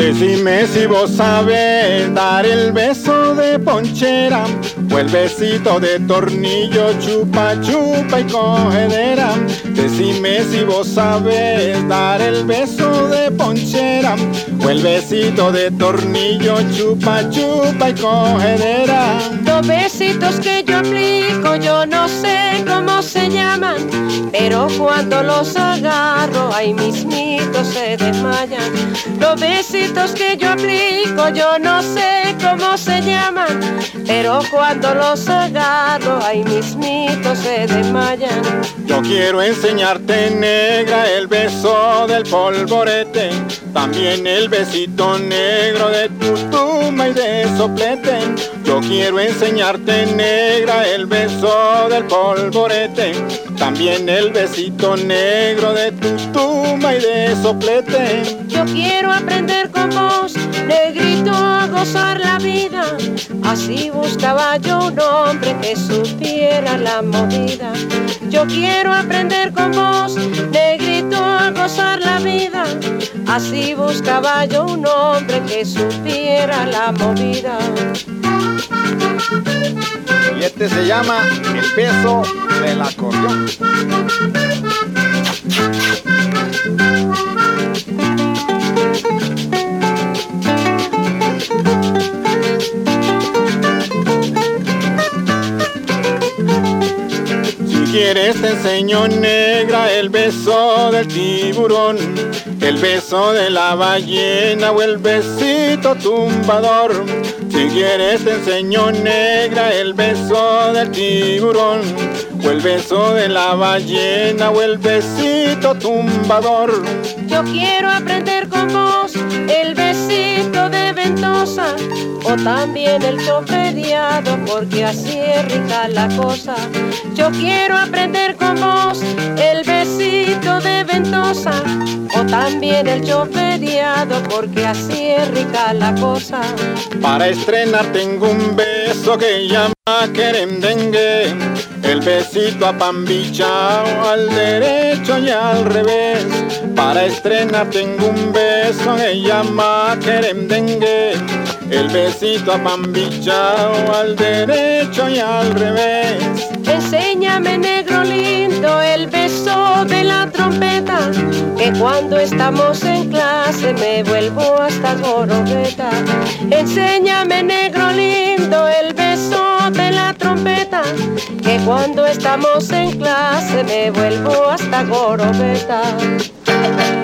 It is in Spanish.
Decime si vos sabes dar el beso de ponchera o el besito de tornillo, chupa, chupa y cogedera. Decime si vos sabes dar el beso de ponchera o el besito de tornillo, chupa, chupa y cogedera. Los besitos que yo aplico yo no sé cómo se llaman, pero cuando los agarro ahí mismito se desmayan. Los besitos que yo aplico yo no sé cómo se llaman, pero cuando los agarro ahí mismito se desmayan. Yo quiero enseñarte, negra, el beso del polvorete, también el besito negro de tu tumba y de soplete. Yo quiero enseñarte, negra, el beso del polvorete, también el besito negro de tu tumba y de soplete. Yo quiero aprender con vos, negrito, a gozar la vida. Así buscaba yo un hombre que supiera la movida. Yo quiero aprender con vos, negrito, a gozar la vida. Así buscaba yo un hombre que supiera la movida. Y este se llama el beso del acordeón. Si quieres te enseño, negra, el beso del tiburón, el beso de la ballena o el besito tumbador. Si quieres te enseño, negra, el beso del tiburón o el beso de la ballena o el besito tumbador. Yo quiero aprender con vos el besito de ventosa o también el choferiado, porque así es rica la cosa. Yo quiero aprender con vos el besito de ventosa o también el choferiado, porque así es rica la cosa. Para estrenar tengo un beso que llama querendengue, el besito apambichao al derecho y al revés. Para estrenar tengo un beso que llama querendengue, el besito apambichao al derecho y al revés. Enséñame, negro lindo, el beso de la trompeta, que cuando estamos en clase me vuelvo hasta gorobeta. Enséñame, negro lindo, el beso de la trompeta, que cuando estamos en clase me vuelvo hasta gorobeta.